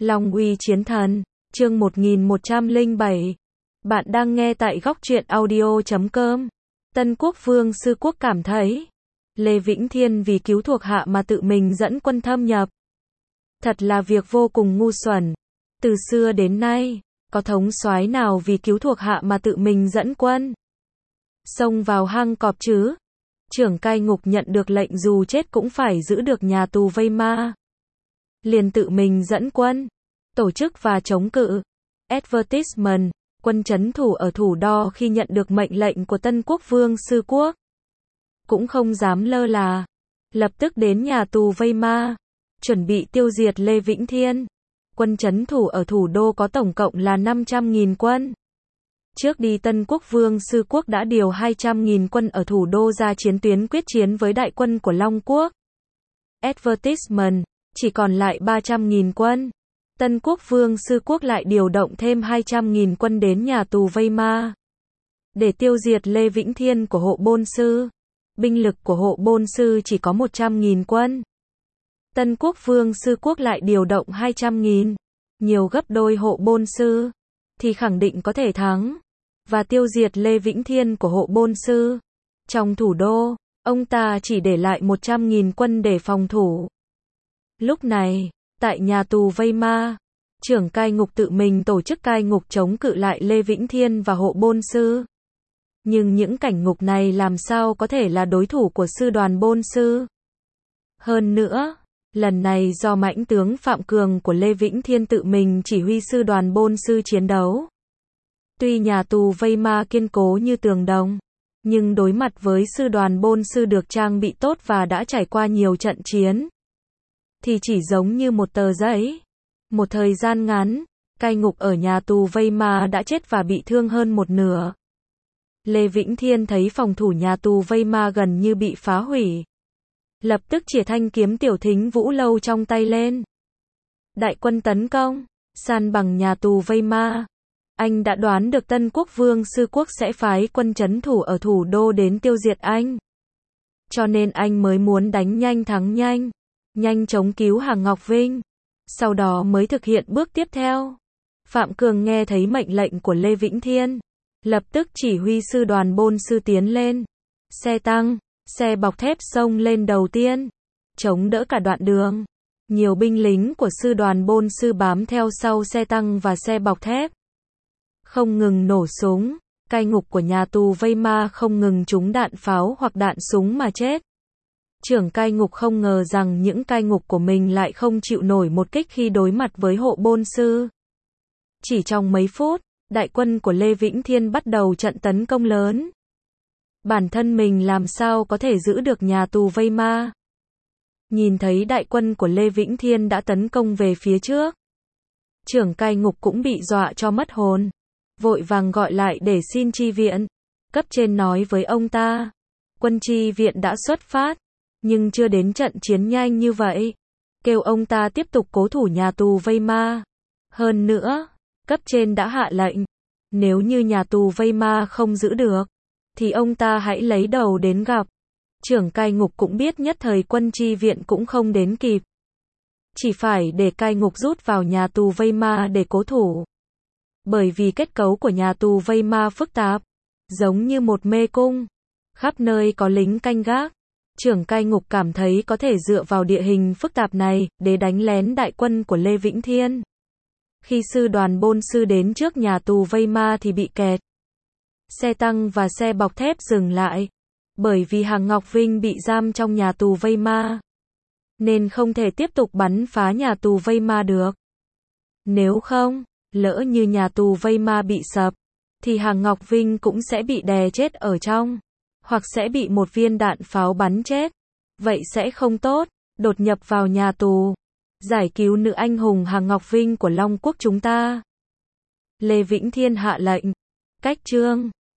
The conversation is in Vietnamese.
Long uy chiến thần, chương 1107. Bạn đang nghe tại góc truyện audio.com. Tân Quốc Vương Sư Quốc cảm thấy, Lê Vĩnh Thiên vì cứu thuộc hạ mà tự mình dẫn quân thâm nhập. Thật là việc vô cùng ngu xuẩn. Từ xưa đến nay, có thống soái nào vì cứu thuộc hạ mà tự mình dẫn quân xông vào hang cọp chứ? Trưởng cai ngục nhận được lệnh dù chết cũng phải giữ được nhà tù vây ma, liền tự mình dẫn quân tổ chức và chống cự. Advertisement, quân trấn thủ ở thủ đô khi nhận được mệnh lệnh của Tân Quốc Vương Sư Quốc, cũng không dám lơ là, lập tức đến nhà tù vây ma, chuẩn bị tiêu diệt Lê Vĩnh Thiên. Quân trấn thủ ở thủ đô có tổng cộng là 500.000 quân. Trước đi Tân Quốc Vương Sư Quốc đã điều 200.000 quân ở thủ đô ra chiến tuyến quyết chiến với đại quân của Long Quốc. Advertisement, chỉ còn lại 300.000 quân. Tân Quốc Vương Sư Quốc lại điều động thêm 200.000 quân đến nhà tù vây ma để tiêu diệt Lê Vĩnh Thiên của Hộ Bôn Sư. Binh lực của Hộ Bôn Sư chỉ có 100.000 quân. Tân Quốc Vương Sư Quốc lại điều động 200.000, nhiều gấp đôi Hộ Bôn Sư, thì khẳng định có thể thắng và tiêu diệt Lê Vĩnh Thiên của Hộ Bôn Sư. Trong thủ đô, ông ta chỉ để lại 100.000 quân để phòng thủ. Lúc này, tại nhà tù vây ma, trưởng cai ngục tự mình tổ chức cai ngục chống cự lại Lê Vĩnh Thiên và Hộ Bôn Sư. Nhưng những cảnh ngục này làm sao có thể là đối thủ của sư đoàn Bôn Sư? Hơn nữa, lần này do mãnh tướng Phạm Cường của Lê Vĩnh Thiên tự mình chỉ huy sư đoàn Bôn Sư chiến đấu. Tuy nhà tù vây ma kiên cố như tường đồng, nhưng đối mặt với sư đoàn Bôn Sư được trang bị tốt và đã trải qua nhiều trận chiến, thì chỉ giống như một tờ giấy. Một thời gian ngắn, cai ngục ở nhà tù vây ma đã chết và bị thương hơn một nửa. Lê Vĩnh Thiên thấy phòng thủ nhà tù vây ma gần như bị phá hủy, lập tức chỉa thanh kiếm Tiểu Thính Vũ Lâu trong tay lên. Đại quân tấn công, san bằng nhà tù vây ma. Anh đã đoán được Tân Quốc Vương Sư Quốc sẽ phái quân trấn thủ ở thủ đô đến tiêu diệt anh. Cho nên anh mới muốn đánh nhanh thắng nhanh, nhanh chóng cứu Hàng Ngọc Vinh, sau đó mới thực hiện bước tiếp theo. Phạm Cường nghe thấy mệnh lệnh của Lê Vĩnh Thiên, lập tức chỉ huy sư đoàn Bôn Sư tiến lên. Xe tăng, xe bọc thép xông lên đầu tiên, chống đỡ cả đoạn đường. Nhiều binh lính của sư đoàn Bôn Sư bám theo sau xe tăng và xe bọc thép, không ngừng nổ súng. Cai ngục của nhà tù vây ma không ngừng trúng đạn pháo hoặc đạn súng mà chết. Trưởng cai ngục không ngờ rằng những cai ngục của mình lại không chịu nổi một kích khi đối mặt với Hộ Bôn Sư. Chỉ trong mấy phút, đại quân của Lê Vĩnh Thiên bắt đầu trận tấn công lớn. Bản thân mình làm sao có thể giữ được nhà tù vây ma? Nhìn thấy đại quân của Lê Vĩnh Thiên đã tấn công về phía trước, trưởng cai ngục cũng bị dọa cho mất hồn, vội vàng gọi lại để xin chi viện. Cấp trên nói với ông ta, quân chi viện đã xuất phát, nhưng chưa đến trận chiến nhanh như vậy, kêu ông ta tiếp tục cố thủ nhà tù vây ma. Hơn nữa, cấp trên đã hạ lệnh, nếu như nhà tù vây ma không giữ được, thì ông ta hãy lấy đầu đến gặp. Trưởng cai ngục cũng biết nhất thời quân chi viện cũng không đến kịp, chỉ phải để cai ngục rút vào nhà tù vây ma để cố thủ. Bởi vì kết cấu của nhà tù vây ma phức tạp, giống như một mê cung, khắp nơi có lính canh gác. Trưởng cai ngục cảm thấy có thể dựa vào địa hình phức tạp này để đánh lén đại quân của Lê Vĩnh Thiên. Khi sư đoàn Bôn Sư đến trước nhà tù vây ma thì bị kẹt. Xe tăng và xe bọc thép dừng lại, bởi vì Hàng Ngọc Vinh bị giam trong nhà tù vây ma, nên không thể tiếp tục bắn phá nhà tù vây ma được. Nếu không, lỡ như nhà tù vây ma bị sập, thì Hàng Ngọc Vinh cũng sẽ bị đè chết ở trong, hoặc sẽ bị một viên đạn pháo bắn chết. Vậy sẽ không tốt. Đột nhập vào nhà tù, giải cứu nữ anh hùng Hàng Ngọc Vinh của Long Quốc chúng ta. Lê Vĩnh Thiên hạ lệnh, cách chương